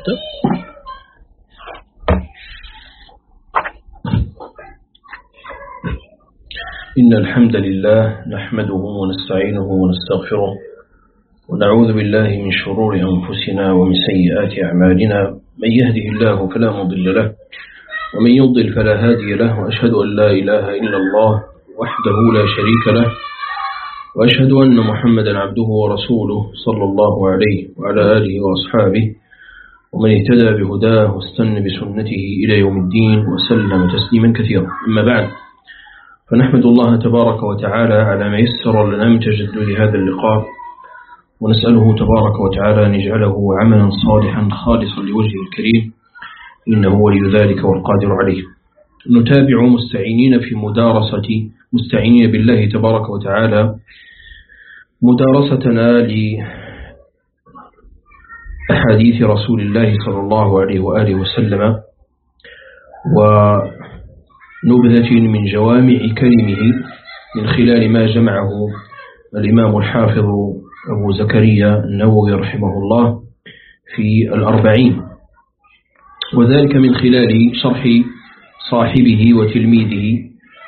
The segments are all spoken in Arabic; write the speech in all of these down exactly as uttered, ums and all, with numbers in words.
نبدأ. إن الحمد لله نحمده ونستعينه ونستغفره ونعوذ بالله من شرور أنفسنا ومن سيئات أعمالنا. من يهده الله فلا مضل له ومن يضلل فلا هادي له، وأشهد أن لا إله إلا الله وحده لا شريك له، وأشهد أن محمدا عبده ورسوله صلى الله عليه وعلى آله وأصحابه ومن اهتدى بهداه واستنى بسنته إلى يوم الدين وسلم تسليما كثيرا. أما بعد، فنحمد الله تبارك وتعالى على ما يسر لنا من تجدد هذا اللقاء، ونسأله تبارك وتعالى أن يجعله عملا صالحا خالصا لوجهه الكريم، إنه ولي ذلك والقادر عليه. نتابع مستعينين في مدارسة مستعينين بالله تبارك وتعالى مدارستنا لأحاديث رسول الله صلى الله عليه وآله وسلم، ونبذة من جوامع كلمه من خلال ما جمعه الإمام الحافظ أبو زكريا النووي رحمه الله في الأربعين، وذلك من خلال شرح صاحبه وتلميذه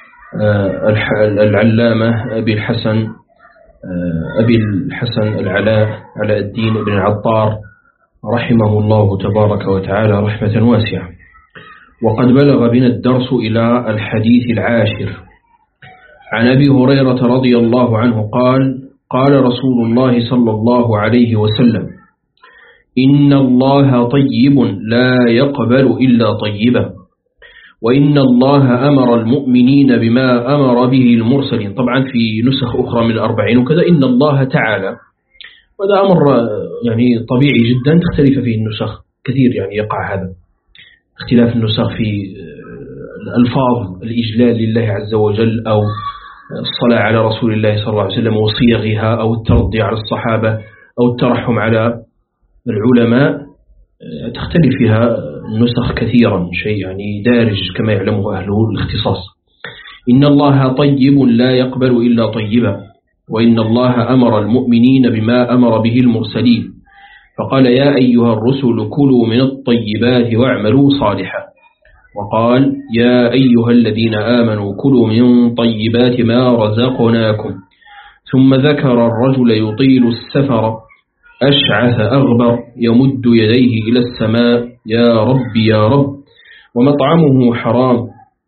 العلامة أبي الحسن أبي الحسن العلاء علاء الدين بن العطار رحمه الله تبارك وتعالى رحمة واسعة. وقد بلغ بنا الدرس إلى الحديث العاشر عن أبي هريرة رضي الله عنه قال: قال رسول الله صلى الله عليه وسلم: إن الله طيب لا يقبل إلا طيبا، وإن الله أمر المؤمنين بما أمر به المرسلين. طبعا في نسخ أخرى من الأربعين وكذا إن الله تعالى، وهذا أمر يعني طبيعي جدا تختلف فيه النسخ كثير، يعني يقع هذا اختلاف النسخ في الألفاظ الإجلال لله عز وجل، أو الصلاة على رسول الله صلى الله عليه وسلم وصيغها، أو الترضي على الصحابة، أو الترحم على العلماء، تختلف فيها النسخ كثيرا، شيء يعني دارج كما يعلمه أهل الاختصاص. إن الله طيب لا يقبل إلا طيبا، وإن الله أمر المؤمنين بما أمر به المرسلين، فقال: يا أيها الرسل كلوا من الطيبات واعملوا صالحا، وقال: يا أيها الذين آمنوا كلوا من طيبات ما رزقناكم. ثم ذكر الرجل يطيل السفر أشعث أغبر يمد يديه إلى السماء: يا رب يا رب، ومطعمه حرام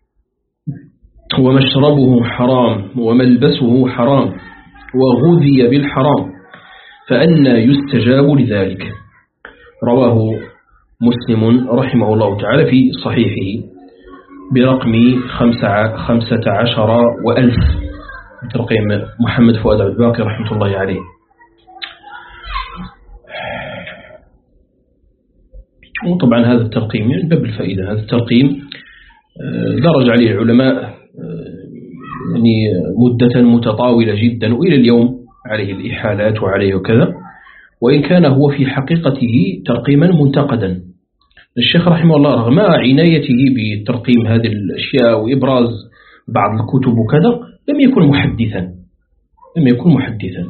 ومشربه حرام وملبسه حرام وغذي بالحرام، فأنى يستجاب لذلك. رواه مسلم رحمه الله تعالى في صحيحه برقم خمسة عشر وألف بترقيم محمد فؤاد عبد الباقي رحمة الله عليه. وطبعا هذا الترقيم من باب الفائدة، هذا الترقيم درج عليه العلماء يعني مدة متطاولة جدا، وإلى اليوم عليه الإحالات وعليه وكذا، وإن كان هو في حقيقته ترقيما منتقدا. الشيخ رحمه الله رغم عنايته بترقيم هذه الأشياء وإبراز بعض الكتب وكذا، لم يكن محدثا لم يكن محدثا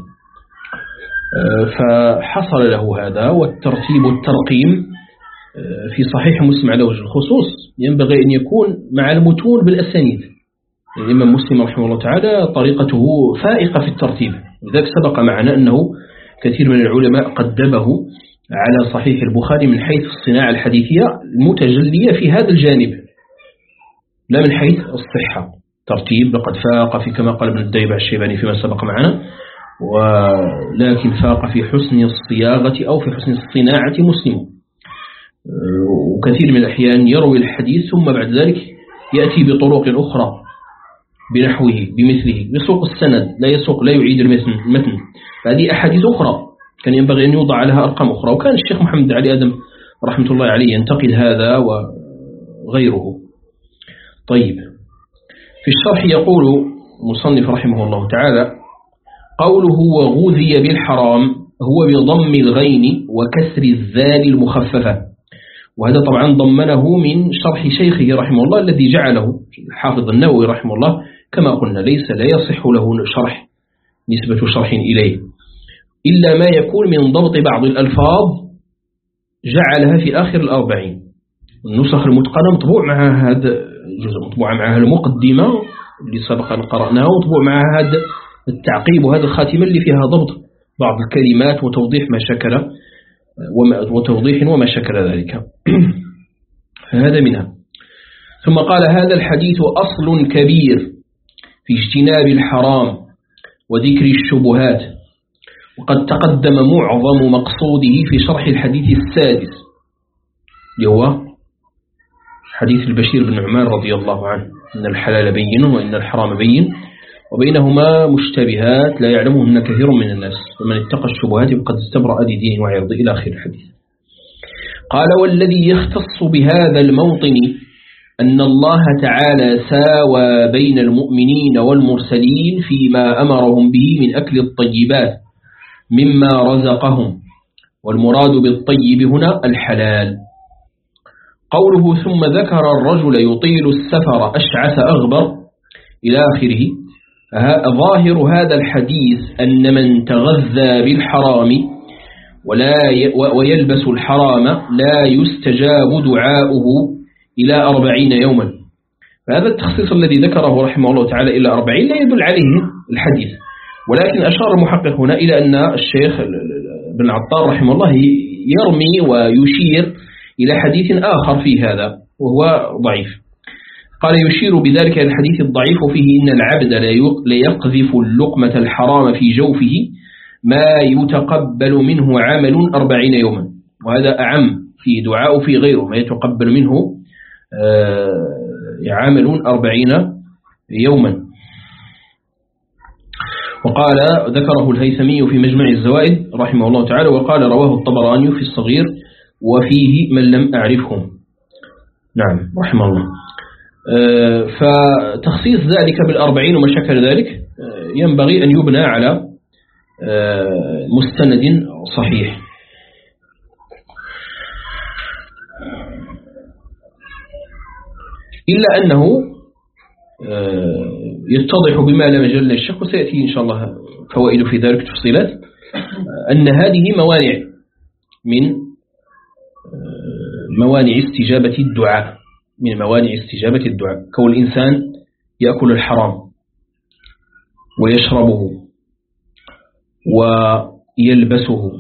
فحصل له هذا. والترتيب الترقيم في صحيح مسلم على وجه الخصوص ينبغي أن يكون مع المتون بالأسانيد. الإمام مسلم رحمه الله تعالى طريقته فائقة في الترتيب، لذلك سبق معنا أنه كثير من العلماء قدمه على صحيح البخاري من حيث الصناعة الحديثية المتجلية في هذا الجانب، لا من حيث الصحة. ترتيب لقد فاق في كما قال ابن الديبع الشيباني فيما سبق معنا، ولكن فاق في حسن الصياغة أو في حسن الصناعة مسلم. وكثير من الأحيان يروي الحديث ثم بعد ذلك يأتي بطرق أخرى بنحوه بمثله، يسوق السند، لا يسوق لا يعيد المتن. هذه أحاديث أخرى كان ينبغي أن يوضع لها أرقام أخرى، وكان الشيخ محمد علي آدم رحمة الله عليه ينتقد هذا وغيره. طيب، في الشرح يقول مصنف رحمه الله تعالى: قوله وغذي بالحرام هو بضم الغين وكسر الذال المخففة، وهذا طبعا ضمنه من شرح شيخه رحمه الله الذي جعله الحافظ النووي رحمه الله كما قلنا ليس لا يصح له شرح نسبة شرح إليه، إلا ما يكون من ضبط بعض الألفاظ جعلها في آخر الأربعين. النسخ المتقنة مطبوع معها هذا الجزء، مطبوع معها المقدمة اللي سبق أن قرأناها، ومطبوع معها هذا التعقيب وهذه الخاتمة اللي فيها ضبط بعض الكلمات وتوضيح ما شكل وتوضيح وما شكل ذلك. هذا منها. ثم قال: هذا الحديث أصل كبير في اجتناب الحرام وذكر الشبهات، وقد تقدم معظم مقصوده في شرح الحديث السادس اللي هو حديث البشير بن نعمان رضي الله عنه: إن الحلال بين وإن الحرام بين وبينهما مشتبهات لا يعلمهن كثير من الناس، ومن اتقى الشبهات فقد استبرأ لدينه وعرضه إلى آخر الحديث. قال: والذي يختص بهذا الموطن أن الله تعالى ساوى بين المؤمنين والمرسلين فيما أمرهم به من أكل الطيبات مما رزقهم، والمراد بالطيب هنا الحلال. قوله: ثم ذكر الرجل يطيل السفر أشعث أغبر إلى آخره. ظاهر هذا الحديث أن من تغذى بالحرام ولا ويلبس الحرام لا يستجاب دعاؤه إلى أربعين يوما. فهذا التخصيص الذي ذكره رحمه الله تعالى إلى أربعين لا يدل عليه الحديث، ولكن أشار المحقق هنا إلى أن الشيخ بن عطار رحمه الله يرمي ويشير إلى حديث آخر في هذا وهو ضعيف. قال: يشير بذلك إلى الحديث الضعيف فيه إن العبد لا يقذف اللقمة الحرام في جوفه ما يتقبل منه عمل أربعين يوما، وهذا أعم في دعاء في غيره ما يتقبل منه عمل أربعين يوما. وقال ذكره الهيثمي في مجمع الزوائد رحمه الله تعالى، وقال رواه الطبراني في الصغير وفيه من لم أعرفهم. نعم رحمه الله. فتخصيص ذلك بالأربعين وما شكل ذلك ينبغي أن يبنى على مستند صحيح. إلا أنه يتضح بما لا مجال للشك، وسيأتي إن شاء الله فوائد في ذلك تفصيلات، أن هذه موانع من موانع استجابة الدعاء من موانع استجابة الدعاء كون الإنسان يأكل الحرام ويشربه ويلبسه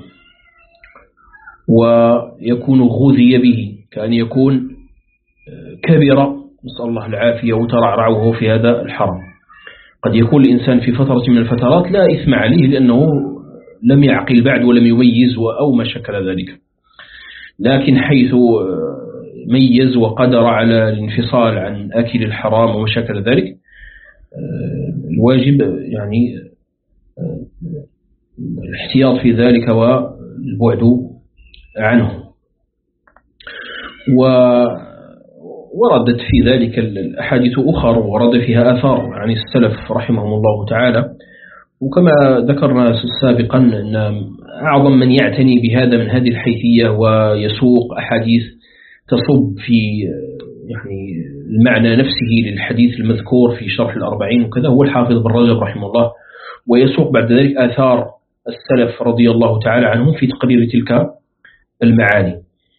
ويكون غذي به، كأن يكون كبير نسأل الله العافية وترعرع وهو في هذا الحرام. قد يكون الإنسان في فترة من الفترات لا إثم عليه لأنه لم يعقل بعد ولم يميز أو ما شكل ذلك، لكن حيث ميز وقدر على الانفصال عن أكل الحرام وما شكل ذلك الواجب يعني الاحتياط في ذلك والبعد عنه. ووردت في ذلك الأحاديث أخرى ورد فيها آثار عن السلف رحمهم الله تعالى، وكما ذكرنا سابقا أن أعظم من يعتني بهذا من هذه الحيثية ويسوق أحاديث تصب في يعني المعنى نفسه للحديث المذكور في شرح الأربعين وكذا هو الحافظ بن رجب رحمه الله، ويسوق بعد ذلك آثار السلف رضي الله تعالى عنهم في تقرير تلك المعاني.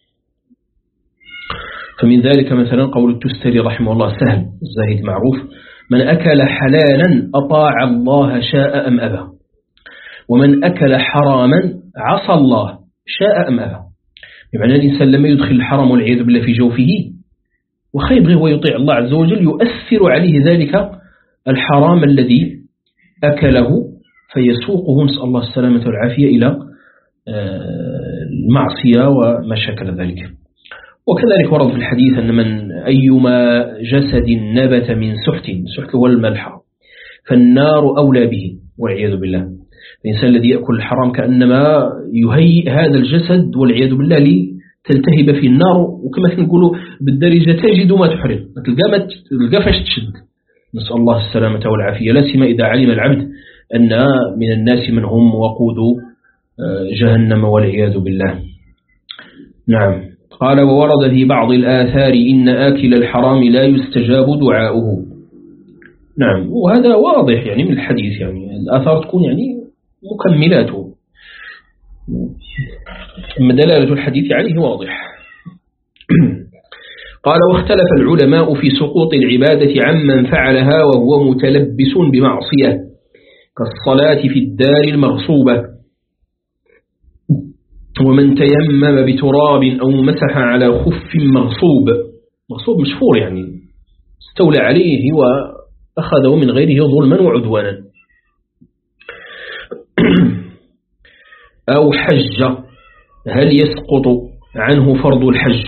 فمن ذلك مثلا قول التستري رحمه الله سهل الزاهد معروف: من أكل حلالا أطاع الله شاء أم أبى، ومن أكل حراما عصى الله شاء أم أبى. بمعنى الإنسان لما يدخل الحرام والعياذ بالله في جوفه وخيبغي ويطيع الله عز وجل يؤثر عليه ذلك الحرام الذي أكله فيسوقه نسأل الله السلامة والعافية إلى المعصية وما شكل ذلك. وكذلك ورد في الحديث أن من أيما جسد نبت من سحت، سحت هو الملح، فالنار أولى به والعياذ بالله. الإنسان الذي يأكل الحرام كأنما يهيئ هذا الجسد والعياذ بالله لتلتهب في النار، وكما نقولوا بالدارجة تجد ما تحرق، تلقى فاش تشد، نسأل الله السلامة والعافية. لا سيما إذا علم العبد أن من الناس من هم وقود جهنم والعياذ بالله. نعم. قال: وورد في بعض الآثار إن آكل الحرام لا يستجاب دعاؤه. نعم، وهذا واضح يعني من الحديث، يعني الآثار تكون يعني مكملاته. دلالة الحديث عليه واضح. قال واختلف العلماء في سقوط العبادة عمن فعلها وهو متلبس بمعصية كالصلاة في الدار المغصوبة، ومن تيمم بتراب أو مسح على خف مغصوب. مغصوب مشفور يعني استولى عليه وأخذه من غيره ظلما وعدوانا. أو حج، هل يسقط عنه فرض الحج؟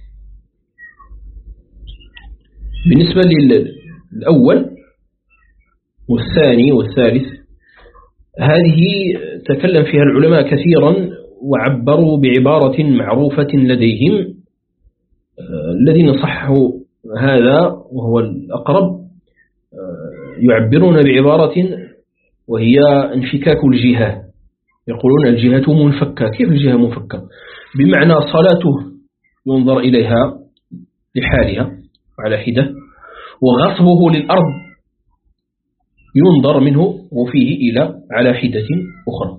بالنسبة للأول والثاني والثالث هذه تكلم فيها العلماء كثيرا وعبروا بعبارة معروفة لديهم الذين صحوا هذا وهو الأقرب، يعبرون بعبارة وهي انفكاك الجهة. يقولون الجهة منفكة. كيف الجهة منفكة؟ بمعنى صلاته ينظر إليها لحالها على حدة، وغصبه للأرض ينظر منه وفيه إلى على حدة أخرى.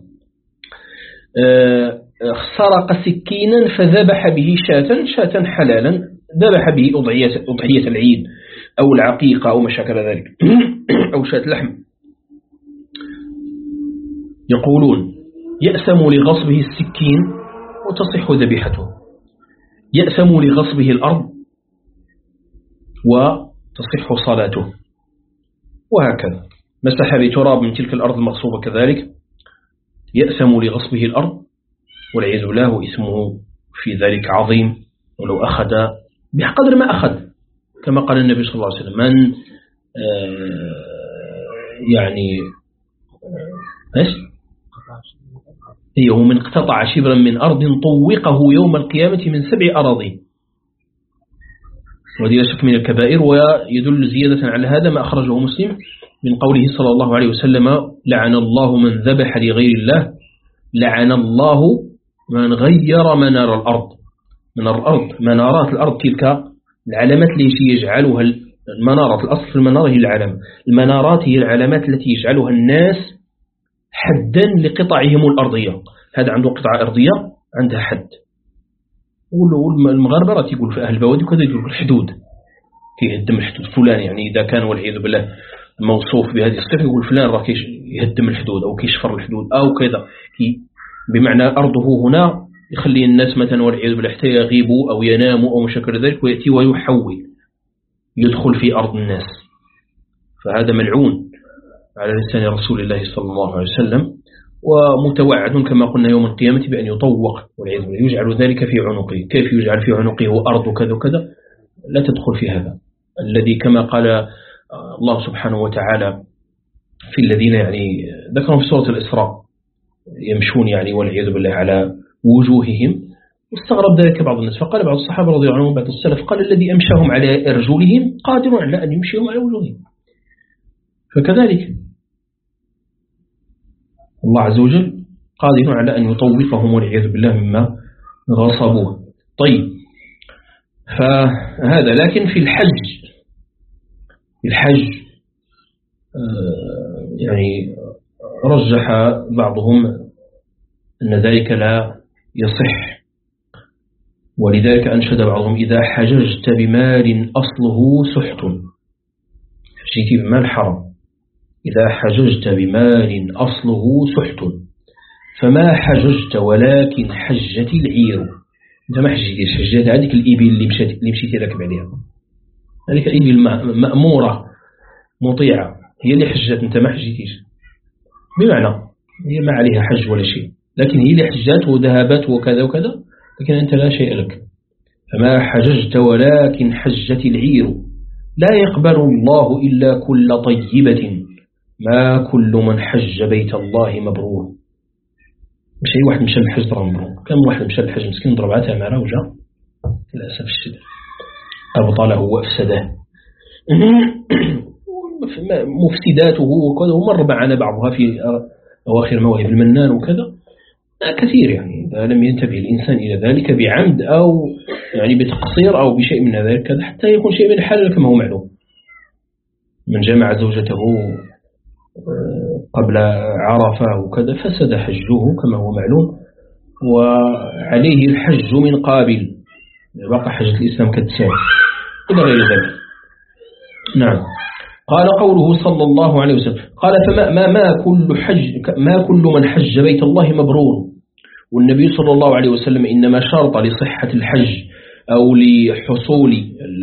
سرق سكينا فذبح به شاة شاة حلالا، ذبح به أضحية, أضحية العيد أو العقيقة أو ما شاكل ذلك أو شاة لحم. يقولون يأثم لغصبه السكين وتصح ذبيحته، يأثم لغصبه الأرض وتصح صلاته، وهكذا. مسح بتراب من تلك الأرض المغصوبة كذلك يأثم لغصبه الأرض والعياذ بالله، وإثمه في ذلك عظيم ولو أخذ بقدر ما أخذ، كما قال النبي صلى الله عليه وسلم من يعني ايش هي من اقتطع شبرا من أرض طوقه يوم القيامة من سبع أراضين. وهذه لا شك من الكبائر. ويدل زيادة على هذا ما أخرجه مسلم من قوله صلى الله عليه وسلم لعن الله من ذبح لغير الله، لعن الله من غير منار الأرض. من الأرض منارات الأرض تلك العلامات التي يجعلها المنارة، الأصل في المنارة هي العلامة، المنارات هي العلامات التي يجعلها الناس حدا لقطعهم الأرضية. هذا عنده قطعة أرضية عندها حد. والمغاربة يقول في أهل البوادي وكذا يقول الحدود، يهدم الحدود فلان، يعني إذا كان والعياذ بالله موصوف بهذه الصفة يقول فلان راه يهدم الحدود أو كيشفر الحدود أو كذا، بمعنى أرضه هنا يخلي الناس مثلا والعياذ بالله حتى يغيبوا أو يناموا أو مشاكل ذلك، ويأتي ويحول يدخل في أرض الناس. فهذا ملعون على لسان رسول الله صلى الله عليه وسلم، ومتوعد كما قلنا يوم القيامة بأن يطوق والعياذ بالله، يجعل ذلك في عنقه. كيف يجعل في عنقه أرض كذا وكذا؟ لا تدخل في هذا الذي كما قال الله سبحانه وتعالى في الذين يعني ذكرهم في سورة الإسراء يمشون يعني والعياذ بالله على وجوههم، واستغرب ذلك بعض الناس، فقال بعض الصحابة رضي الله عنهم بعض السلف قال الذي أمشاهم على أرجلهم قادر على أن يمشيهم على وجوههم. فكذلك الله عز وجل قادر على أن يطوقهم والعياذ بالله مما غصبوه. طيب، فهذا لكن في الحج الحج يعني رجح بعضهم أن ذلك لا يصح، ولذلك أنشد بعضهم إذا حججت بمال أصله سحت، حجيتي بمال حرام، إذا حججت بمال أصله سحت فما حججت ولكن حجت العير. أنت ما حجيتيش، حجيت هذيك الإبل اللي مشيت اللي مشيتي راكب عليها، هذيك الإبل مأمورة مطيعة هي اللي حجت، أنت ما حجيتيش، بمعنى هي ما عليها حج ولا شيء، لكن هي اللي حجت وذهبت وكذا وكذا، لكن أنت لا شيء لك. فما حججت ولكن حجت العير، لا يقبل الله إلا كل طيبة، ما كل من حج بيت الله مبرور. مش أي واحد مشى الحج ضرب مبرور، كم واحد مشى الحج مسكين ضرب عتها مع روجة للأسف الشديد أبطله وأفسده مفسداته وكذا، ومر معنا بعضها في أواخر مواهب المنان وكذا كثير. يعني إذا لم ينتبه الإنسان إلى ذلك بعمد أو يعني بتقصير أو بشيء من ذلك حتى يكون شيء من الحلال كما هو معلوم، من جمع زوجته قبل عرفة وكذا فسد حجه كما هو معلوم، وعليه الحج من قابل، بقى حجة الإسلام كالتساوي إلى غير ذلك. نعم. قال قوله صلى الله عليه وسلم قال فما ما, ما كل حج ما كل من حج بيت الله مبرور. والنبي صلى الله عليه وسلم إنما شرط لصحة الحج أو لحصول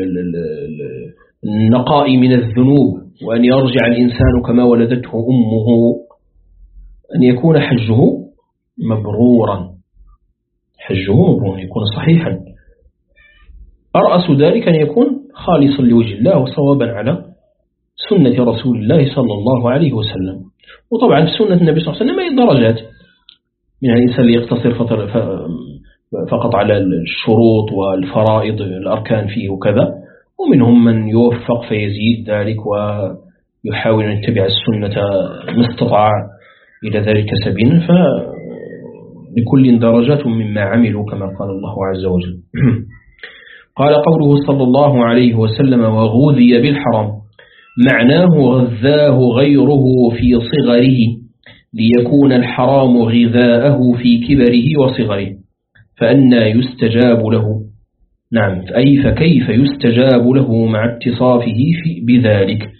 النقاء من الذنوب وأن يرجع الإنسان كما ولدته أمه أن يكون حجه مبرورا، حجه مبرورا يكون صحيحا، أرأس ذلك أن يكون خالصا لوجه الله وصوابا على سنة رسول الله صلى الله عليه وسلم. وطبعا في سنة النبي صلى الله عليه وسلم هي درجات، من الإنسان اللي يقتصر فقط على الشروط والفرائض الأركان فيه وكذا، ومنهم من يوفق فيزيد ذلك ويحاول أن يتبع السنة ما استطاع إلى ذلك سبيلا، فلكل درجات مما عملوا كما قال الله عز وجل. قال قوله صلى الله عليه وسلم وغذي بالحرام، معناه غذاه غيره في صغره ليكون الحرام غذاءه في كبره وصغره، فأنا يستجاب له. نعم، أي فكيف يستجاب له مع اتصافه في بذلك،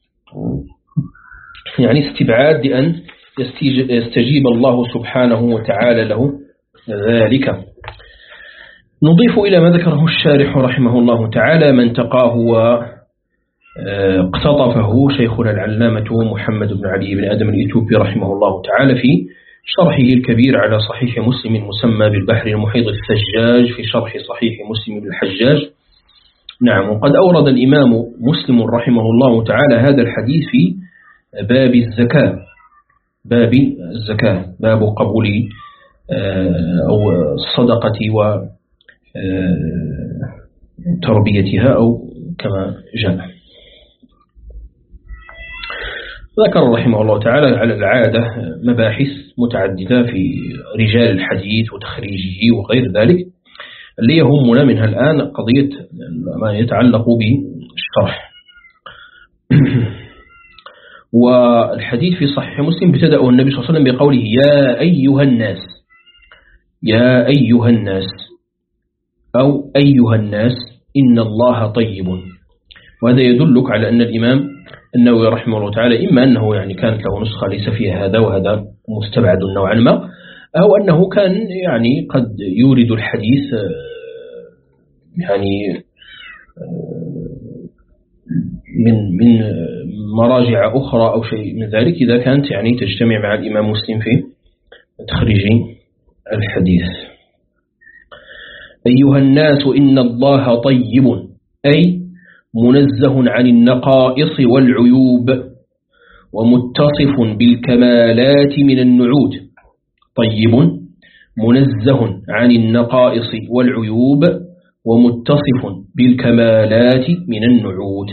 يعني استبعاد أن يستجيب الله سبحانه وتعالى له ذلك. نضيف إلى ما ذكره الشارح رحمه الله تعالى من تقاه واقتطفه شيخنا العلامة محمد بن علي بن آدم الإثيوبي رحمه الله تعالى في شرحه الكبير على صحيح مسلم مسمى بالبحر المحيط الثجاج في شرح صحيح مسلم بالحجاج. نعم. وقد أورد الإمام مسلم رحمه الله تعالى هذا الحديث في باب الزكاة، باب الزكاة باب قبول أو الصدقة وتربيتها أو كما جاء. ذكر رحمه الله تعالى على العادة مباحث متعددة في رجال الحديث وتخريجه وغير ذلك، اللي يهمنا منها الآن قضية ما يتعلق بالشرح. والحديث في صحيح مسلم ابتدأه النبي صلى الله عليه وسلم بقوله يا أيها الناس، يا أيها الناس أو أيها الناس إن الله طيب. وهذا يدلك على أن الإمام النووي رحمه الله تعالى إما أنه يعني كانت له نسخة ليس فيها هذا وهذا مستبعد نوعا ما، أو أنه كان يعني قد يورد الحديث يعني من من مراجع أخرى أو شيء من ذلك إذا كانت يعني تجتمع مع الإمام مسلم في تخريج الحديث. أيها الناس إن الله طيب، أي منزه عن النقائص والعيوب ومتصف بالكمالات من النعوت. طيب منزه عن النقائص والعيوب ومتصف بالكمالات من النعوت.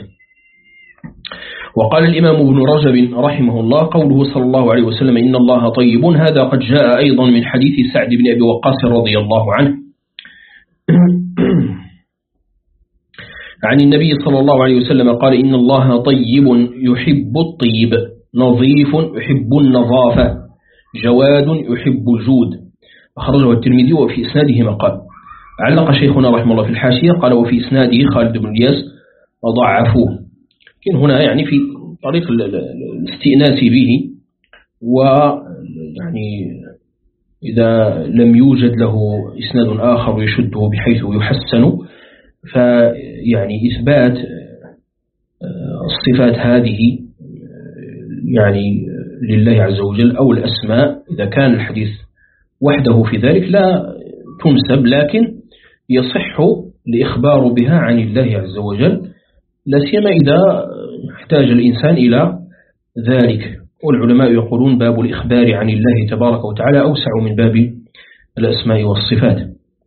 وقال الإمام ابن رجب رحمه الله قوله صلى الله عليه وسلم إن الله طيب، هذا قد جاء أيضا من حديث سعد بن أبي وقاص رضي الله عنه عن النبي صلى الله عليه وسلم قال إن الله طيب يحب الطيب، نظيف يحب النظافة، جواد يحب الجود. أخرجه الترمذي وفي إسناده مقال. علق شيخنا رحمه الله في الحاشية قال وفي إسناده خالد بن الياس وضعفوه، لكن هنا يعني في طريق الاستئناس به، ويعني إذا لم يوجد له إسناد آخر يشده بحيث يحسن، فيعني إثبات الصفات هذه يعني لله عز وجل أو الأسماء إذا كان الحديث وحده في ذلك لا تنسب، لكن يصح الإخبار بها عن الله عز وجل، لا سيما إذا احتاج الإنسان إلى ذلك. والعلماء يقولون باب الإخبار عن الله تبارك وتعالى أوسع من باب الأسماء والصفات.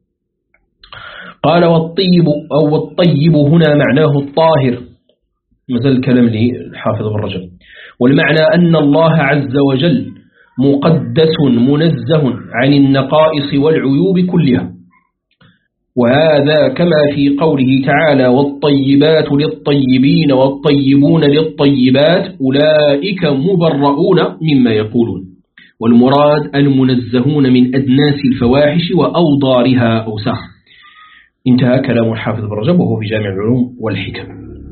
قال والطيب أو الطيب هنا معناه الطاهر، مازال الكلام للحافظ بن رجب. والمعنى أن الله عز وجل مقدس منزه عن النقائص والعيوب كلها، وهذا كما في قوله تعالى والطيبات للطيبين والطيبون للطيبات أولئك مبرؤون مما يقولون. والمراد المنزهون من أدناس الفواحش وأوضارها أوساخ. انتهى كلام الحافظ بن رجب وهو في جامع العلوم والحكم.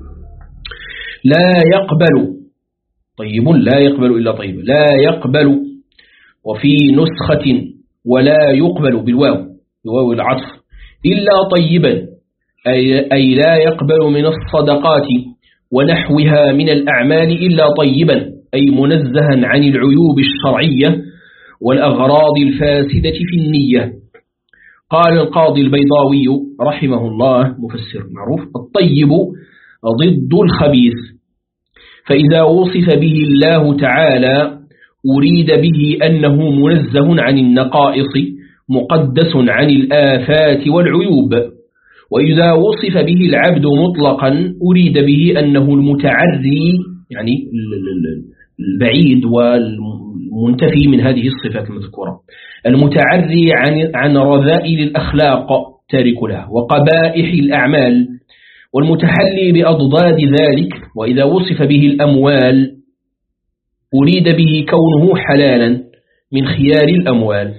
لا يقبل طيب لا يقبل إلا طيب لا يقبل، وفي نسخة ولا يقبل بالواو بواو العطف إلا طيبا، أي, أي لا يقبل من الصدقات ونحوها من الأعمال إلا طيبا، أي منزها عن العيوب الشرعية والأغراض الفاسدة في النية. قال القاضي البيضاوي رحمه الله مفسر معروف: الطيب ضد الخبيث، فإذا وصف به الله تعالى أريد به أنه منزه عن النقائص مقدس عن الآفات والعيوب، وإذا وصف به العبد مطلقا أريد به أنه المتعري يعني البعيد والمنتفي من هذه الصفات المذكورة، المتعري عن عن رذائل الأخلاق تارك لها وقبائح الأعمال، والمتحلي بأضداد ذلك. وإذا وصف به الأموال أريد به كونه حلالا من خيار الأموال.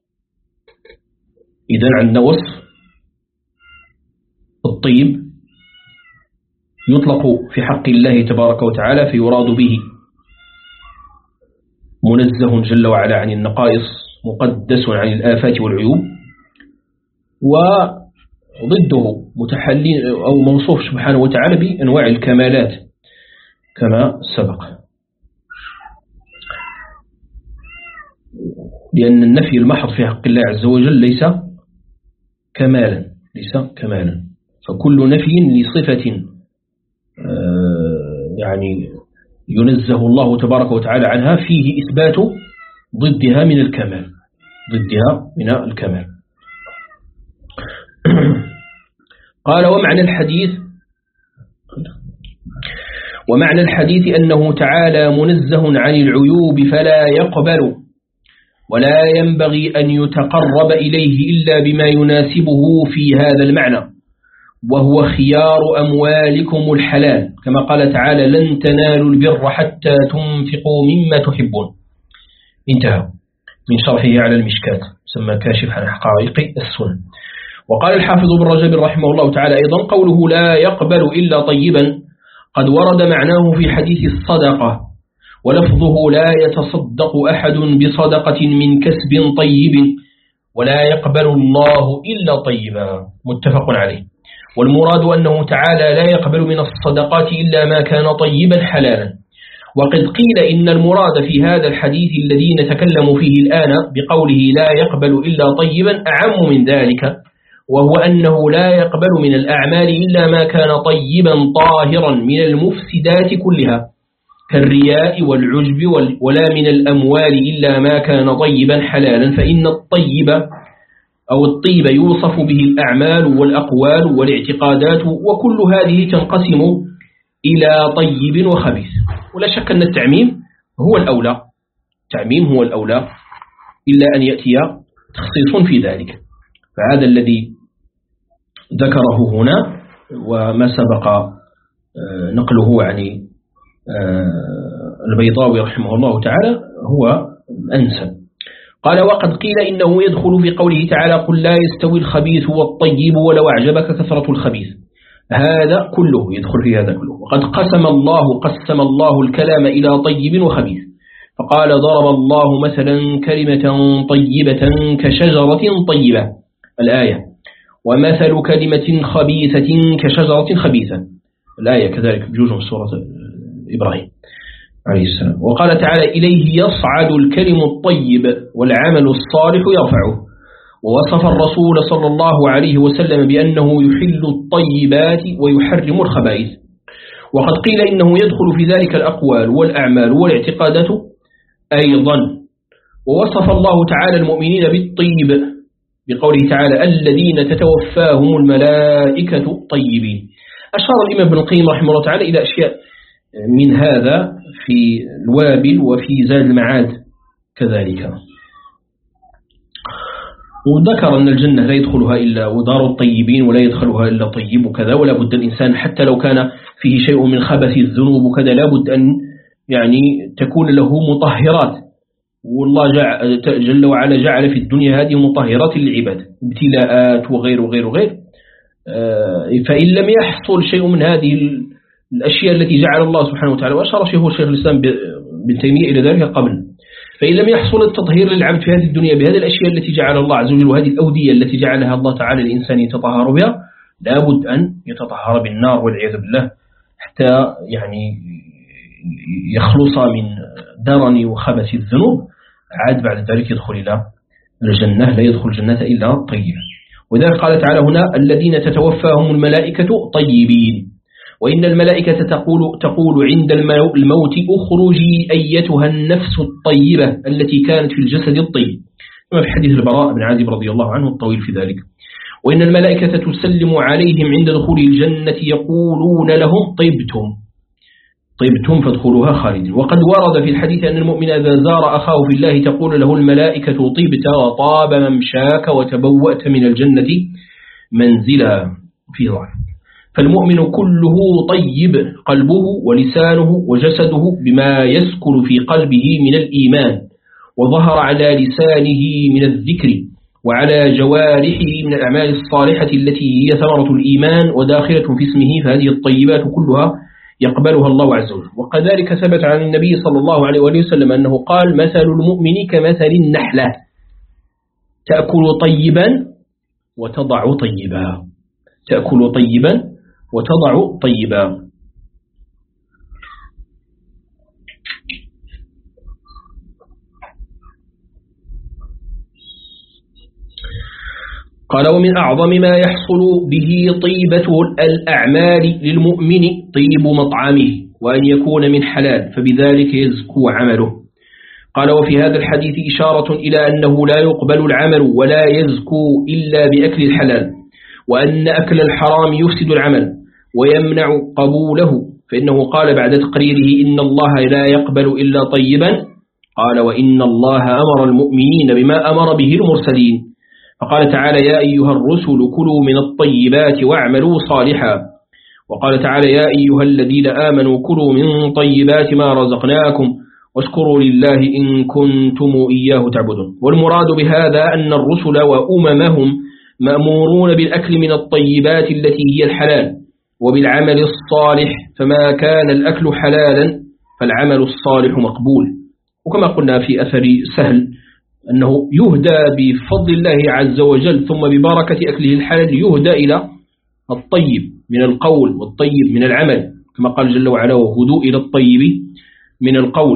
إذن عندنا وصف الطيب يطلق في حق الله تبارك وتعالى فيراد به منزه جل وعلا عن النقائص مقدس عن الآفات والعيوب، وضده متحلي أو موصوف سبحانه وتعالى بأنواع الكمالات كما سبق، لأن النفي المحض في حق الله عز وجل ليس كمالا ليس كمالا فكل نفي لصفة يعني ينزه الله تبارك وتعالى عنها فيه إثبات ضدها من الكمال ضدها من الكمال. قال: ومعنى الحديث ومعنى الحديث أنه تعالى منزه عن العيوب فلا يقبل ولا ينبغي أن يتقرب إليه إلا بما يناسبه في هذا المعنى، وهو خيار أموالكم الحلال، كما قال تعالى: لن تنالوا البر حتى تنفقوا مما تحبون. انتهى من شرحه على المشكات، سمى كاشف عن حقائق السنن. وقال الحافظ بن رجب رحمه الله تعالى أيضا: قوله لا يقبل إلا طيبا قد ورد معناه في حديث الصدقة، ولفظه لا يتصدق أحد بصدقة من كسب طيب ولا يقبل الله إلا طيبا، متفق عليه. والمراد أنه تعالى لا يقبل من الصدقات إلا ما كان طيبا حلالا. وقد قيل إن المراد في هذا الحديث الذي نتكلم فيه الآن بقوله لا يقبل إلا طيبا أعم من ذلك، وهو أنه لا يقبل من الأعمال إلا ما كان طيبا طاهرا من المفسدات كلها كالرياء والعجب، ولا من الأموال إلا ما كان طيبا حلالا، فإن الطيب أو الطيب يوصف به الأعمال والأقوال والاعتقادات، وكل هذه تنقسم إلى طيب وخبيث. ولا شك أن التعميم هو الأولى التعميم هو الأولى إلا أن يأتي تخصيص في ذلك، فهذا الذي ذكره هنا وما سبق نقله عن البيضاوي رحمه الله تعالى هو الأنسب. قال: وقد قيل إنه يدخل في قوله تعالى: قل لا يستوي الخبيث والطيب ولو أعجبك كثرة الخبيث، هذا كله يدخل في هذا كله. وقد قسم الله قسم الله الكلام إلى طيب وخبيث، فقال: ضرب الله مثلا كلمة طيبة كشجرة طيبة، الآية، ومثل كلمة خبيثة كشجرة خبيثة، الآية كذلك بجوج من سورة إبراهيم عليه السلام. وقال تعالى: إليه يصعد الكلم الطيب والعمل الصالح يرفعه. ووصف الرسول صلى الله عليه وسلم بأنه يحل الطيبات ويحرم الخبائث. وقد قيل إنه يدخل في ذلك الأقوال والأعمال والاعتقادات أيضا. ووصف الله تعالى المؤمنين بالطيب بقوله تعالى: الذين تتوفاهم الملائكة طيبين. أشار الإمام ابن القيم رحمه الله تعالى إلى أشياء من هذا في الوابل وفي زاد المعاد كذلك، وذكر أن الجنة لا يدخلها إلا ودار الطيبين ولا يدخلها إلا طيب وكذا، ولا بد الإنسان حتى لو كان فيه شيء من خبث الذنوب وكذا لا بد أن يعني تكون له مطهرات والله جل وعلا جعل في الدنيا هذه مطهرات للعباد، ابتلاءات وغير وغير وغير. فإن لم يحصل شيء من هذه الأشياء التي جعل الله سبحانه وتعالى، وأشار شيخ الشيخ الإسلام بن تيمية إلى ذلك قبل، فإن لم يحصل التطهير للعبد في هذه الدنيا بهذه الأشياء التي جعل الله عز وجل، وهذه الأودية التي جعلها الله تعالى الإنسان يتطهر بها، لابد أن يتطهر بالنار والعياذ بالله حتى يعني يخلص من درن وخبث الذنوب، عاد بعد ذلك يدخل إلى الجنة، لا يدخل الجنة إلا طيب. وذلك قال تعالى هنا: الذين تتوفاهم الملائكة طيبين. وإن الملائكة تقول, تقول عند الموت: أخرجي أيتها النفس الطيبة التي كانت في الجسد الطيب، كما في حديث البراء بن عازب رضي الله عنه الطويل في ذلك. وإن الملائكة تسلم عليهم عند دخول الجنة يقولون لهم: طيبتم طيبتم فادخلوها خالدين. وقد ورد في الحديث أن المؤمن إذا زار أخاه في الله تقول له الملائكة: طيبت وطاب ممشاك وتبوأت من الجنة منزلا في ضعف. فالمؤمن كله طيب، قلبه ولسانه وجسده بما يسكن في قلبه من الإيمان، وظهر على لسانه من الذكر، وعلى جوارحه من الأعمال الصالحة التي هي ثمرة الإيمان وداخلة في اسمه. فهذه الطيبات كلها يقبلها الله عز وجل. وكذلك ثبت عن النبي صلى الله عليه وسلم أنه قال: مثل المؤمن كمثل النحلة تأكل طيبا وتضع طيبا، تأكل طيبا وتضع طيبا. قال: ومن أعظم ما يحصل به طيبة الأعمال للمؤمن طيب مطعمه، وأن يكون من حلال، فبذلك يزكو عمله. قال: وفي هذا الحديث إشارة إلى أنه لا يقبل العمل ولا يزكو إلا بأكل الحلال، وأن أكل الحرام يفسد العمل ويمنع قبوله، فإنه قال بعد تقريره: إن الله لا يقبل إلا طيبا. قال: وإن الله أمر المؤمنين بما أمر به المرسلين، فقال تعالى: يا أيها الرسل كلوا من الطيبات واعملوا صالحا. وقال تعالى: يا أيها الذين آمنوا كلوا من طيبات ما رزقناكم واشكروا لله إن كنتم إياه تعبدون. والمراد بهذا أن الرسل وأممهم مأمورون بالأكل من الطيبات التي هي الحلال وبالعمل الصالح، فما كان الأكل حلالا فالعمل الصالح مقبول. وكما قلنا في أثر سهل أنه يهدى بفضل الله عز وجل ثم ببركة أكله الحلال يهدى إلى الطيب من القول والطيب من العمل، كما قال جل وعلا: وهدوا إلى الطيب من القول.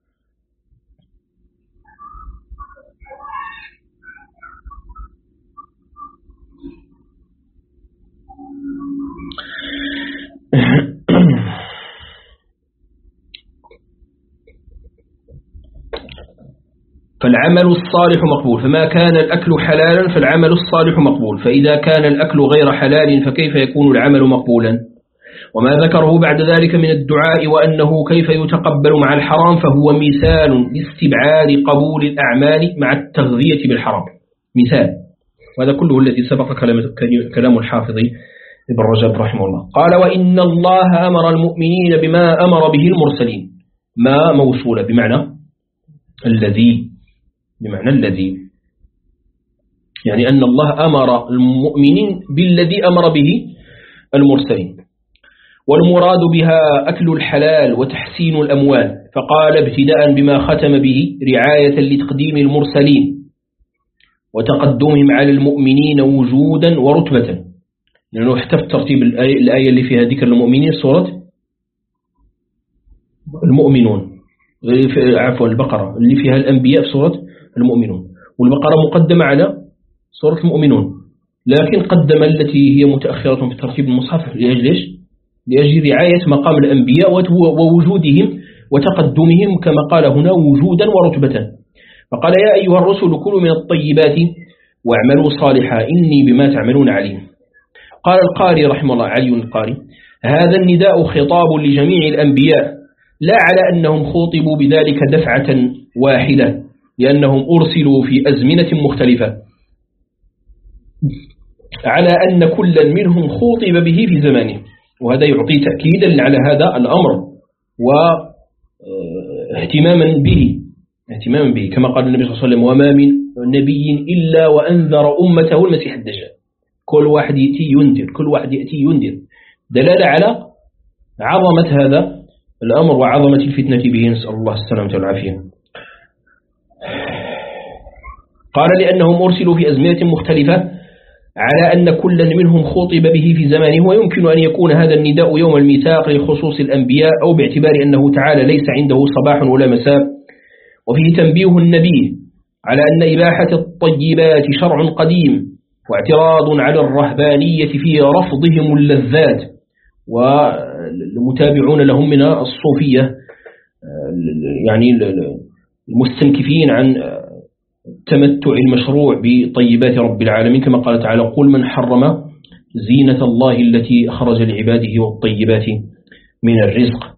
فالعمل الصالح مقبول، فما كان الأكل حلالا فالعمل الصالح مقبول، فإذا كان الأكل غير حلال فكيف يكون العمل مقبولا؟ وما ذكره بعد ذلك من الدعاء وأنه كيف يتقبل مع الحرام فهو مثال لاستبعاد قبول الأعمال مع التغذية بالحرام، مثال. وهذا كله الذي سبق كلام الحافظ ابن رجب رحمه الله. قال: وإن الله أمر المؤمنين بما أمر به المرسلين. ما موصولة بمعنى الذي، بمعنى الذي، يعني أن الله أمر المؤمنين بالذي أمر به المرسلين. والمراد بها أكل الحلال وتحسين الأموال، فقال ابتداء بما ختم به رعاية لتقديم المرسلين وتقدمهم على المؤمنين وجودا ورتبة، لأنه احتفت ترتيب الآية اللي فيها ذكر المؤمنين سورة المؤمنون، عفوا البقرة اللي فيها الأنبياء في سورة المؤمنون، والبقرة مقدمة على سورة المؤمنون، لكن قدم التي هي متأخرة في ترتيب المصحف لأجل إيش؟ لأجل رعاية مقام الأنبياء ووجودهم وتقدمهم كما قال هنا وجودا ورتبة. فقال: يا أيها الرسل كلوا من الطيبات واعملوا صالحا إني بما تعملون عليم. قال القاري رحمه الله، علي القاري: هذا النداء خطاب لجميع الأنبياء، لا على أنهم خوطبوا بذلك دفعة واحدة، لأنهم أرسلوا في أزمنة مختلفة، على أن كلا منهم خوطب به في زمانه. وهذا يعطي تأكيدا على هذا الأمر واهتماما به، اهتماما به، كما قال النبي صلى الله عليه وسلم: وما من نبي إلا وأنذر أمته المسيح الدجال. كل واحد يأتي ينذر، كل واحد يأتي ينذر، دلالة على عظمة هذا الأمر وعظمة الفتنة به، نسأل الله السلامة والعافية. قال: لأنهم أرسلوا في أزمنة مختلفة على أن كلا منهم خطب به في زمانه، ويمكن أن يكون هذا النداء يوم الميثاق لخصوص الأنبياء، أو باعتبار أنه تعالى ليس عنده صباح ولا مساء. وفيه تنبيه النبي على أن إباحة الطيبات شرع قديم، واعتراض على الرهبانية في رفضهم اللذات، والمتابعون لهم من الصوفية يعني المستنكفين عن التمتع المشروع بطيبات رب العالمين، كما قال تعالى: قل من حرم زينة الله التي أخرج لعباده والطيبات من الرزق.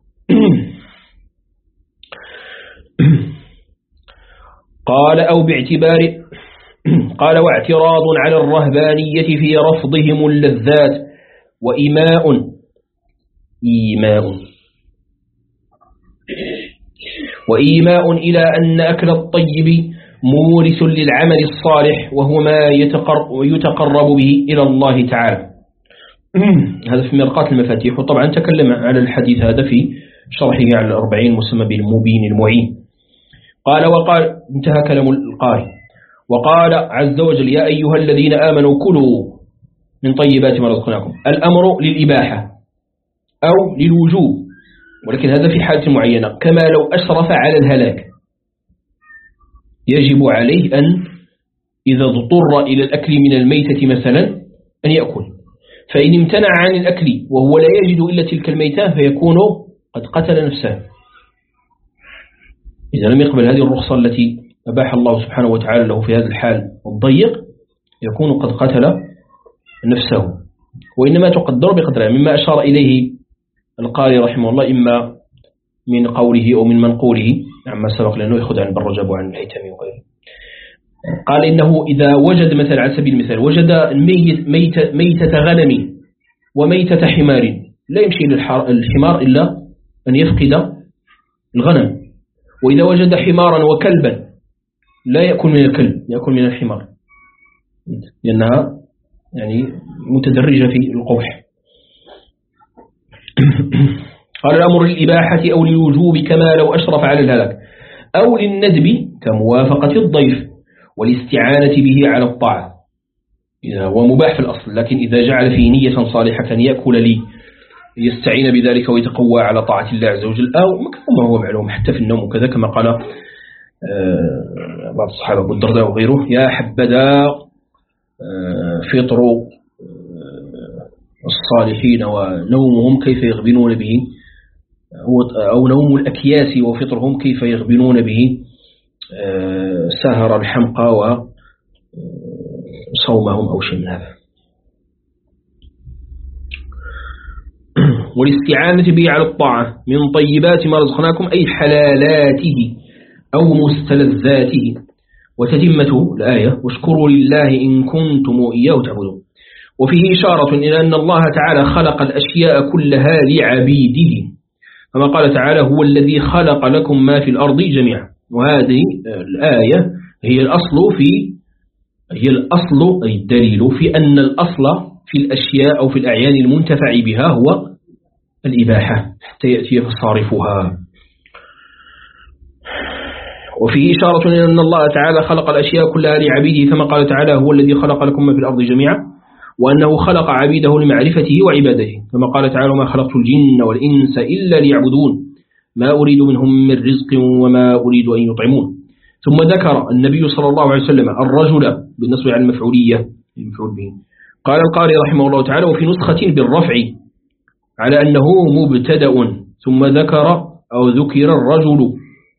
قال: أو باعتبار قال: واعتراض على الرهبانية في رفضهم اللذات، وإيماء إيماء وإيماء إلى أن أكل الطيب مورث للعمل الصالح، وهو ما يتقرب به إلى الله تعالى. هذا في مرقات المفاتيح، وطبعا تكلم على الحديث هذا في شرحه على الأربعين مسمى بالمبين المعين. قال: وقال انتهى كلام القارئ. وقال عز وجل: يا أيها الذين آمنوا كلوا من طيبات ما رزقناكم. الأمر للإباحة أو للوجوب، ولكن هذا في حالة معينة، كما لو أشرف على الهلاك يجب عليه أن إذا اضطر إلى الأكل من الميتة مثلا أن يأكل، فإن امتنع عن الأكل وهو لا يجد إلا تلك الميتة فيكون قد قتل نفسه. إذا لم يقبل هذه الرخصة التي أباح الله سبحانه وتعالى له في هذا الحال الضيق، يكون قد قتل نفسه. وإنما تقدر بقدرها، مما أشار إليه القارئ رحمه الله، إما من قوله أو من منقوله عما سبق، لأنه يأخذ عن الرجب وعن الهيثمي وغيره. قال: إنه إذا وجد مثلا على سبيل المثال وجد ميتة, ميتة غنم وميتة حمار، لا يمشي للحمار إلا أن يفقد الغنم، وإذا وجد حمارا وكلبا لا يأكل من الكلب، يأكل من الحمار، لأنها يعني متدرجة في القبح. قال: الأمر للإباحة أو للوجوب كما لو أشرف على الهلاك، أو للندب كموافقة الضيف والاستعانة به على الطاعة. إذا هو مباح في الأصل، لكن إذا جعل فيه نية صالحة أن يأكل لي يستعين بذلك ويتقوى على طاعة الله عز وجل، أو كما هو معلوم حتى في النوم وكذا، كما قال بعض الصحابة أبو الدرداء وغيره: يا حبذا فطر الصالحين ونومهم كيف يغبنون به، أو نوم الأكياس وفطرهم كيف يغبنون به سهر الحمقى وصومهم أو شيء من هذا. والاستعانة به على الطاعة من طيبات ما رزقناكم، أي حلالاته أو مستلذاته. وتتمته الآية: واشكروا لله إن كنتم إياه تعبدون. وفيه إشارة إلى أن الله تعالى خلق الأشياء كلها لعبيده، كما قال تعالى: هو الذي خلق لكم ما في الأرض جميعا. وهذه الآية هي الأصل في هي الأصل أي الدليل في أن الأصل في الأشياء أو في الأعيان المنتفع بها هو الإباحة حتى يأتي فصارفها. وفيه إشارة إلى أن الله تعالى خلق الأشياء كلها لعبيده، كما قال تعالى: هو الذي خلق لكم ما في الأرض جميعا، وأنه خلق عبيده لمعرفته وعبادته، كما قال تعالى: ما خلقت الجن والإنس إلا ليعبدون ما أريد منهم من رزق وما أريد أن يطعمون. ثم ذكر النبي صلى الله عليه وسلم الرجل بالنسبة على المفعولية المفعول به. قال القارئ رحمه الله تعالى: وفي نسخة بالرفع على أنه مبتدأ، ثم ذكر أو ذكر الرجل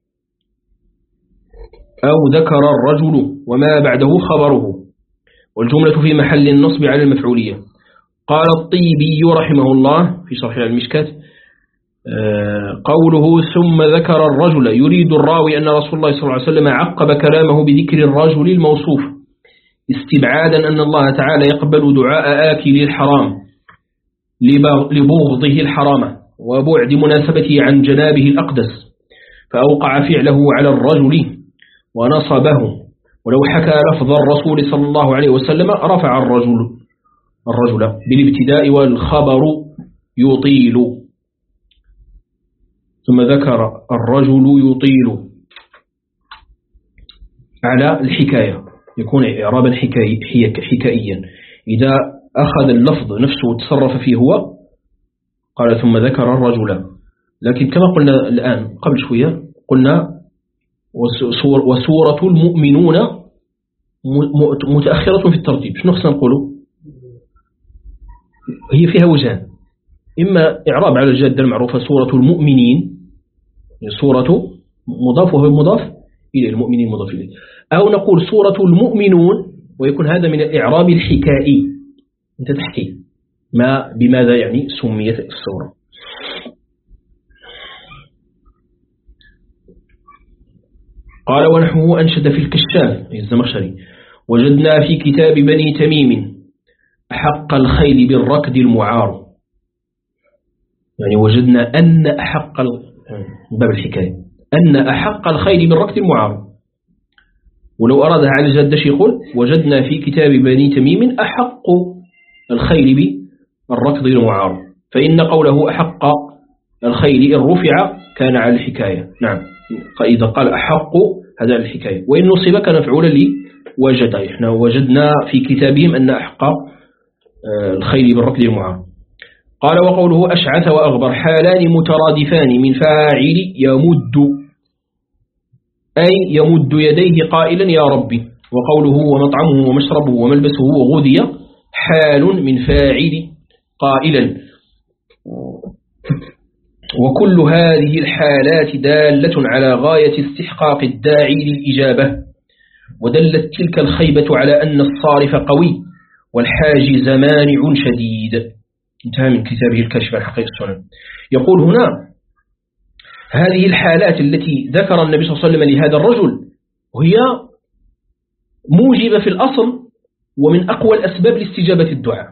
أو ذكر الرجل وما بعده خبره، والجملة في محل النصب على المفعولية. قال الطيبي رحمه الله في شرح المشكاة: قوله ثم ذكر الرجل يريد الراوي أن رسول الله صلى الله عليه وسلم عقب كلامه بذكر الرجل الموصوف، استبعادا أن الله تعالى يقبل دعاء آكل الحرام لبغضه الحرام وبعد مناسبته عن جنابه الأقدس، فأوقع فعله على الرجل ونصبه. ولو حكى لفظ الرسول صلى الله عليه وسلم رفع الرجل الرجل بالابتداء والخبر يطيل. ثم ذكر الرجل يطيل على الحكاية، يكون إعرابا حكاي حكائيا. إذا أخذ اللفظ نفسه وتصرف فيه هو قال ثم ذكر الرجل. لكن كما قلنا الآن قبل شوية قلنا وسورة المؤمنون متأخرة في الترتيب. شنو خصنا نقوله؟ هي فيها وجهان، إما إعراب على الجادة المعروفة سورة المؤمنين، سورة مضاف وهو مضاف إلى المؤمنين مضاف إليه، أو نقول سورة المؤمنون ويكون هذا من الإعراب الحكائي، أنت تحكي ما بماذا يعني سميت السورة. قال ونحوه أنشد في الكشاف الزمخشري وجدنا في كتاب بني تميم أحق الخيل بالركد المعار. يعني وجدنا أن أحق باب الحكاية أن أحق الخيل بالركد المعار. ولو أرادها على الجادة يقول وجدنا في كتاب بني تميم أحق الخيل بالركد المعار، فإن قوله أحق الخيل إن رفع كان على الحكاية. نعم، فإذا قال أحق هذا الحكاية، وإن نصب كان مفعولا لي وجد. إحنا وجدنا في كتابهم أن أحق الخيل بالركد المعار. قال وقوله أشعث وأغبر حالان مترادفان من فاعل يمد، أي يمد يديه قائلا يا ربي. وقوله ومطعمه ومشربه وملبسه وغذي حال من فاعل قائلا. وكل هذه الحالات دالة على غاية استحقاق الداعي للإجابة، ودلت تلك الخيبة على أن الصارف قوي والحاجز مانع شديد. انتهى من كتابه الكاشف عن حقائق السنن. يقول هنا هذه الحالات التي ذكر النبي صلى الله عليه وسلم لهذا الرجل وهي موجبة في الأصل ومن أقوى الأسباب لاستجابة الدعاء.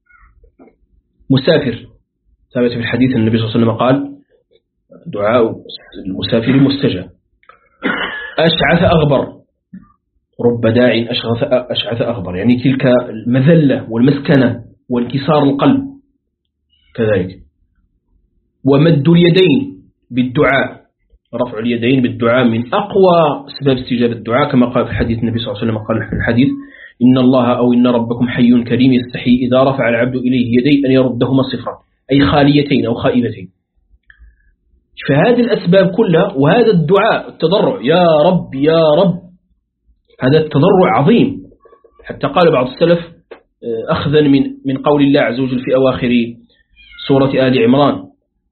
مسافر ثابت في الحديث النبي صلى الله عليه وسلم قال دعاء المسافر مستجاب. أشعث أغبر رب داع أشعث, أشعث أغبر، يعني تلك المذلة والمسكنة وانكسار القلب كذلك. ومد اليدين بالدعاء، رفع اليدين بالدعاء من أقوى أسباب استجابة الدعاء، كما قال في حديث النبي صلى الله عليه وسلم قال في الحديث إن الله أو إن ربكم حي كريم يستحي إذا رفع العبد إليه يديه أن يردهما صفرا، أي خاليتين أو خائبتين. فهذه الأسباب كلها، وهذا الدعاء التضرع يا رب يا رب، هذا التضرع عظيم. حتى قال بعض السلف أخذا من من قول الله عز وجل في أواخر سورة آل عمران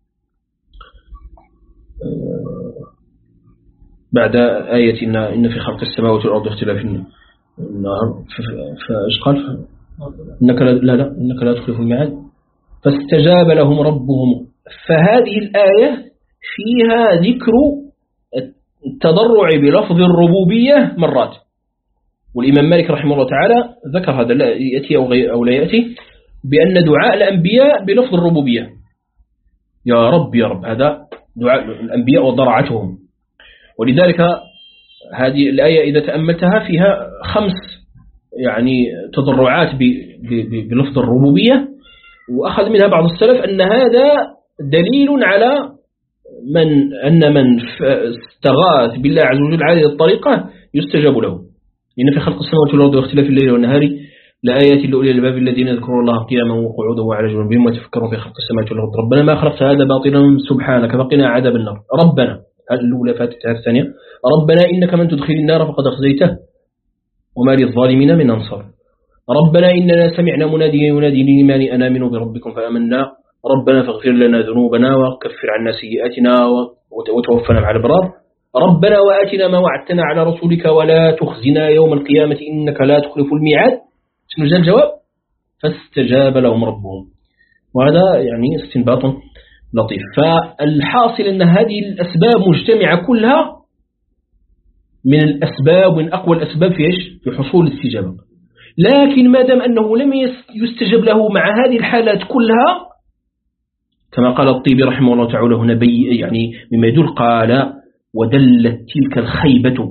بعد آية إن, إن في خلق السماوات والأرض واختلاف النهار فإيش قال إنك لا, لا, لا إنك لا تخلف الميعاد فاستجاب لهم ربهم. فهذه الآية فيها ذكر التضرع بلفظ الربوبية مرات، والإمام مالك رحمه الله تعالى ذكر هذا لا يأتي أو لا يأتي بأن دعاء الأنبياء بلفظ الربوبية يا رب يا رب، هذا دعاء الأنبياء وضرعتهم. ولذلك هذه الآية إذا تأملتها فيها خمس يعني تضرعات بلفظ الربوبية، وأخذ منها بعض السلف أن هذا دليل على من أن من استغاث بالله عز وجل على هذه الطريقة يستجاب له. إن في خلق السماوات والأرض واختلاف الليل والنهار لآيات لأولي الألباب الذين يذكرون الله قياما وقعودا وعلى جنوبهم ويتفكرون في خلق السماوات والأرض ربنا ما خلقت هذا باطلا سبحانك فقنا عذاب النار. ربنا هذه الأولى فاتتها الثانية ربنا إنك من تدخل النار فقد أخزيته وما للظالمين من أنصار. ربنا إننا سمعنا مناديا ينادي للإيمان أن آمنوا بربكم فآمنا ربنا فاغفر لنا ذنوبنا وكفر عنا سيئاتنا وتوفنا مع الأبرار. ربنا وآتنا ما وعدتنا على رسولك ولا تخزنا يوم القيامة إنك لا تخلف الميعاد. شنو جاء الجواب؟ فاستجاب لهم ربهم. وهذا يعني استنباط لطيف. فالحاصل أن هذه الأسباب مجتمعة كلها من الأسباب من أقوى الأسباب في إيش؟ في حصول الاستجابة. لكن ما دام أنه لم يستجب له مع هذه الحالات كلها كما قال الطيبي رحمه الله تعالى هنا بي يعني مما يدل قال ودلت تلك الخيبة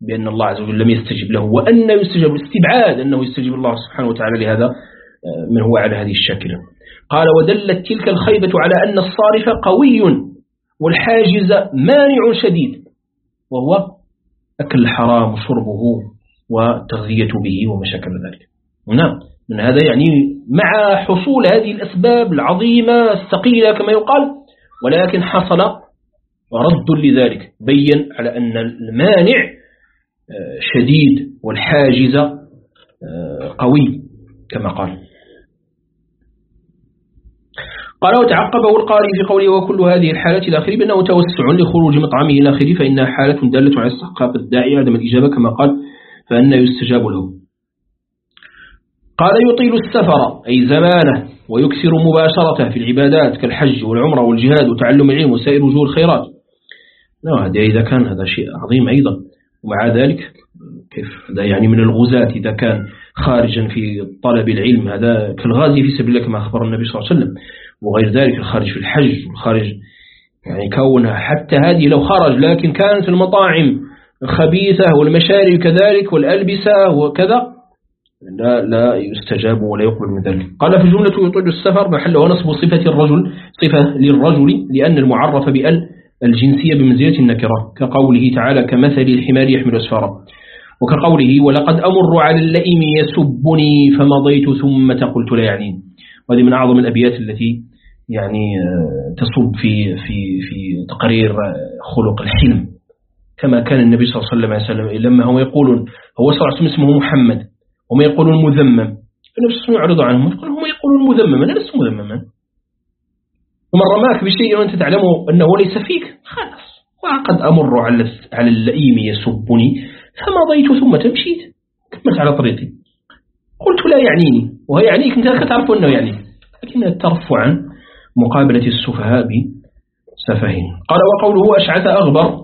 بأن الله عز وجل لم يستجب له وأن يستجب استبعاد أنه يستجيب الله سبحانه وتعالى لهذا من هو على هذه الشاكلة. قال ودلت تلك الخيبة على أن الصارف قوي والحاجز مانع شديد، وهو أكل الحرام وشربه والتغذية به وما شكل ذلك. نعم، من هذا يعني مع حصول هذه الأسباب العظيمة الثقيلة كما يقال، ولكن حصل رد لذلك، بين على أن المانع شديد والحاجز قوي كما قال. قال وتعقبه القارئ في قوله وكل هذه الحالات إلى آخره بأنه توسع لخروج مطعمه إلى آخره، فإنها حالة دالة على استحقاق الداعي عدم الإجابة كما قال فأن يستجاب له. قال يطيل السفر أي زمانه ويكثر مباشرته في العبادات كالحج والعمرة والجهاد وتعلم العلم وسائر وجوه الخيرات. لا هذا إذا كان هذا شيء عظيم أيضا، ومع ذلك كيف هذا يعني من الغزاة إذا كان خارجا في طلب العلم، هذا كالغازي في سبيل الله كما أخبر النبي صلى الله عليه وسلم، وغير ذلك الخارج في الحج والخارج يعني كونها حتى هذه لو خرج لكن كانت المطاعم خبيثة والمشارب كذلك والألبسة وكذا لا لا يستجاب ولا يقبل من ذلك. قال في جملة يطيل السفر محله نصب صفة الرجل صفة للرجل لأن المعرف بأل الجنسية بمنزلة النكرة، كقوله تعالى كمثل الحمار يحمل أسفارا، وكقوله ولقد أمر على اللئيم يسبني فمضيت ثم قلت لا يعنين. وهذه من أعظم الأبيات التي يعني تصب في في في تقرير خلق الحلم، كما كان النبي صلى الله عليه وسلم لما هو يقولون هو صلى الله عليه وسلم اسمه محمد هم يقولون مذمم، النبي صلى الله عليه وسلم يعرض عنهم يقول هم يقولون مذمما أنا لست مذمما، ومن رماك بشيء وأنت تعلم أنه ليس فيك خلاص. وقد أمر على على اللئيم يسبني فمضيت ثم تمشيت كملت على طريقي قلت لا يعنيني، وهي يعنيك أنت تعرف أنه يعني، لكن الترفع عن مقابلة السفهاء بسفهين. قال وقوله أشعث أغبر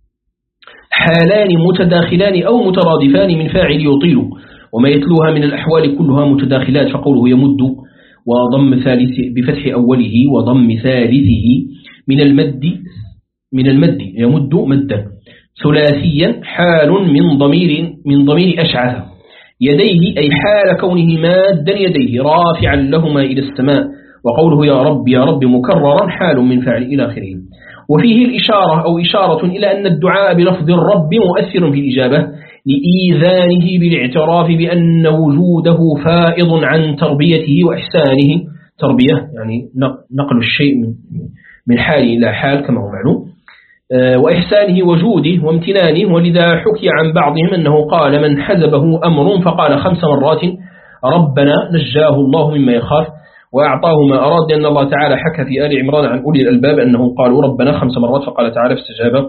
حالان متداخلان أو مترادفان من فاعل يطيل، وما يتلوها من الأحوال كلها متداخلات، فقوله يمد وضم ثالث بفتح أوله وضم ثالثه من المد من المد يمد مدا ثلاثيا حال من ضمير من ضمير أشعث يديه أي حال كونه مادا يديه رافعا لهما إلى السماء، وقوله يا رب يا رب مكررا حال من فعل إلى آخره. وفيه الإشارة أو إشارة إلى أن الدعاء بلفظ الرب مؤثر في الإجابة لإيذانه بالاعتراف بأن وجوده فائض عن تربيته وإحسانه، تربية يعني نقل الشيء من من حال إلى حال كما هو معلوم، وإحسانه وجوده وامتنانه. ولذا حكي عن بعضهم أنه قال من حزبه أمر فقال خمس مرات ربنا نجاه الله مما يخاف وأعطاه ما أراد، لأن الله تعالى حكى في آل عمران عن أولي الألباب أنهم قالوا ربنا خمس مرات فقال تعالى فاستجاب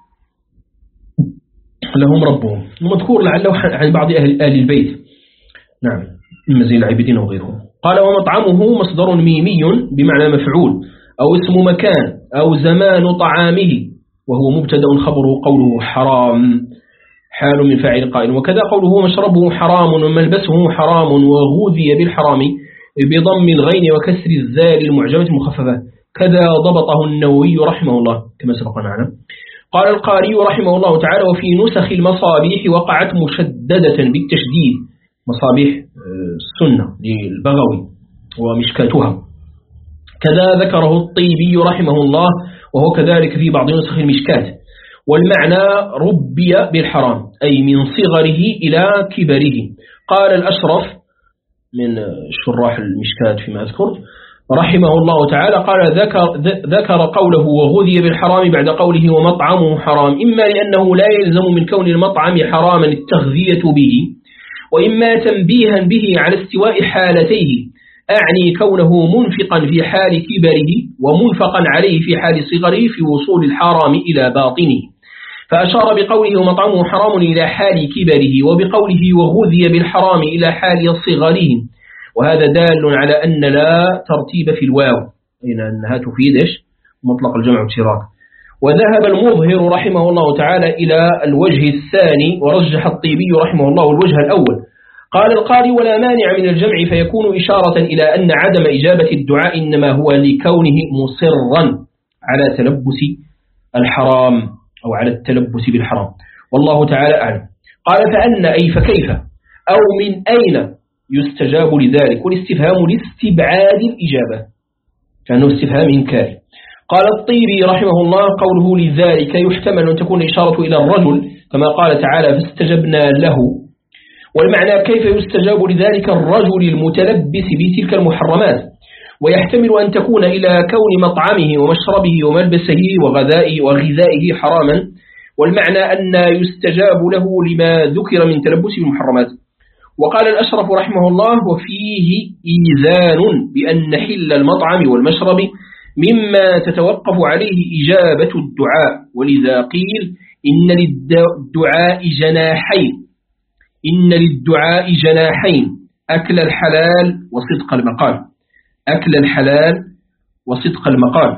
لهم ربهم. ومذكور لعله عن بعض أهل, أهل البيت نعم من مزيل العابدين وغيرهم. قال ومطعمه مصدر ميمي بمعنى مفعول أو اسم مكان أو زمان طعامه، وهو مبتدأ خبره قوله حرام حال من فاعل قائل. وكذا قوله مشربه حرام وملبسه حرام وغوذي بالحرام بضم الغين وكسر الزال المعجمة المخففة، كذا ضبطه النووي رحمه الله كما سبق معنا. قال القاري رحمه الله تعالى وفي نسخ المصابيح وقعت مشددة بالتشديد، مصابيح السنة للبغوي ومشكاتها، كذا ذكره الطيبي رحمه الله وهو كذلك في بعض نسخ المشكات. والمعنى ربي بالحرام أي من صغره إلى كبره. قال الأشرف من شراح المشكات فيما أذكر رحمه الله تعالى قال ذكر, ذكر قوله وغذي بالحرام بعد قوله ومطعمه حرام، إما لأنه لا يلزم من كون المطعم حراما التغذية به، وإما تنبيها به على استواء حالتيه، أعني كونه منفقا في حال كبره ومنفقا عليه في حال صغره في وصول الحرام إلى باطنه، فأشار بقوله ومطعمه حرام إلى حال كبره، وبقوله وغذي بالحرام إلى حال صغره، وهذا دال على أن لا ترتيب في الواو، إن أنها تفيد مطلق الجمع والاشتراك. وذهب المظهر رحمه الله تعالى إلى الوجه الثاني، ورجح الطيبي رحمه الله الوجه الأول. قال القاري ولا مانع من الجمع فيكون إشارة إلى أن عدم إجابة الدعاء إنما هو لكونه مصرا على تلبس الحرام أو على التلبس بالحرام، والله تعالى أعلم. قال فأن أي فكيف أو من أين يستجاب لذلك، والاستفهام لاستبعاد الإجابة كأنه استفهام إنكاري. قال الطيبي رحمه الله قوله لذلك يحتمل أن تكون إشارة إلى الرجل كما قال تعالى فاستجبنا له، والمعنى كيف يستجاب لذلك الرجل المتلبس بتلك المحرمات، ويحتمل أن تكون إلى كون مطعمه ومشربه وملبسه وغذائه وغذائه حراما، والمعنى أن يستجاب له لما ذكر من تلبسه بالمحرمات. وقال الأشرف رحمه الله وفيه إيذان بأن حل المطعم والمشرب مما تتوقف عليه إجابة الدعاء، ولذا قيل إن للدعاء جناحين إن للدعاء جناحين أكل الحلال وصدق المقال أكل الحلال وصدق المقال.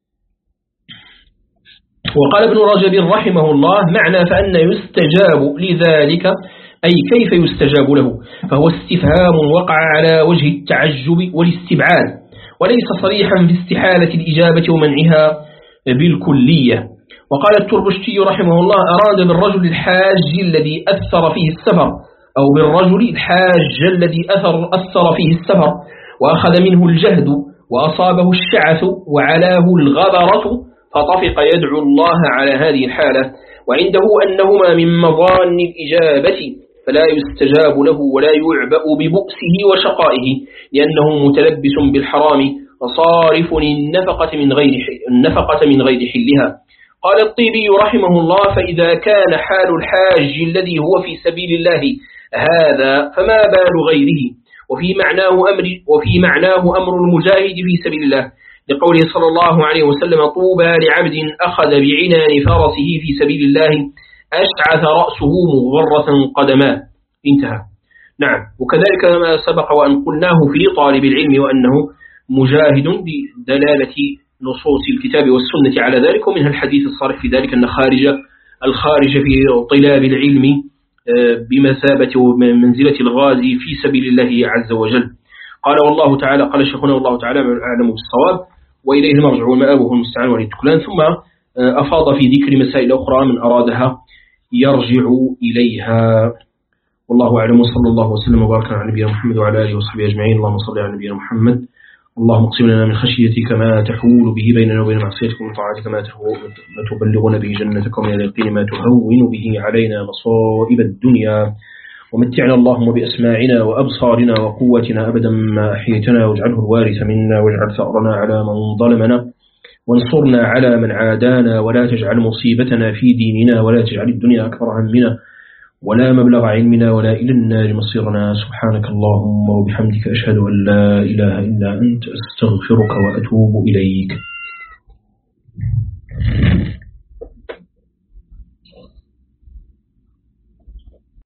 وقال ابن رجب رحمه الله معنى فأن يستجاب لذلك أي كيف يستجاب له، فهو استفهام وقع على وجه التعجب والاستبعاد، وليس صريحا في استحالة الإجابة ومنعها بالكلية. وقال التربشتي رحمه الله أراد بالرجل الحاج الذي أثر فيه السفر، أو بالرجل الحاج الذي أثر, أثر فيه السفر وأخذ منه الجهد وأصابه الشعث وعلاه الغبرة فطفق يدعو الله على هذه الحالة، وعنده أنهما من مظان الإجابة فلا يستجاب له ولا يعبأ ببؤسه وشقائه لأنه متلبس بالحرام وصارف النفقة من غير النفقة من غير حلها. قال الطيبي رحمه الله فإذا كان حال الحاج الذي هو في سبيل الله هذا فما بال غيره، وفي معناه أمر وفي معناه أمر المجاهد في سبيل الله لقوله صلى الله عليه وسلم طوبى لعبد أخذ بعنان فرسه في سبيل الله أشعث رأسه مغرة قدماه. انتهى. نعم. وكذلك ما سبق وأن قلناه في طالب العلم وأنه مجاهد بدلالة نصوص الكتاب والسنة على ذلك، ومنها الحديث الصارح في ذلك أن خارج الخارج في طلاب العلم بمثابة ومنزلة الغازي في سبيل الله عز وجل. قال والله تعالى قال شيخنا والله تعالى أعلم بالصواب وإليه المرجع والمآب وهو المستعان ولي التكلان. ثم أفاض في ذكر مسائل أخرى من أرادها يرجع إليها. والله أعلم وصلى الله وسلم وبارك على نبينا محمد وعلى آله وصحبه أجمعين. اللهم صل على نبينا محمد. اللهم اقسم لنا من خشيتك ما تحول به بيننا وبين معصيتك، ومن طاعتك ما تبلغنا به جنتك، ومن اليقين ما تهون به علينا مصائب الدنيا، ومتعنا اللهم بأسماعنا وأبصارنا وقوتنا أبدا ما أحيتنا، واجعله الوارث منا، واجعل ثأرنا على من ظلمنا، وانصرنا على من عادانا، ولا تجعل مصيبتنا في ديننا، ولا تجعل الدنيا أكبر همنا ولا مبلغ علمنا ولا إلى النار مصيرنا. سبحانك اللهم وبحمدك أشهد أن لا إله إلا أنت أستغفرك وأتوب إليك.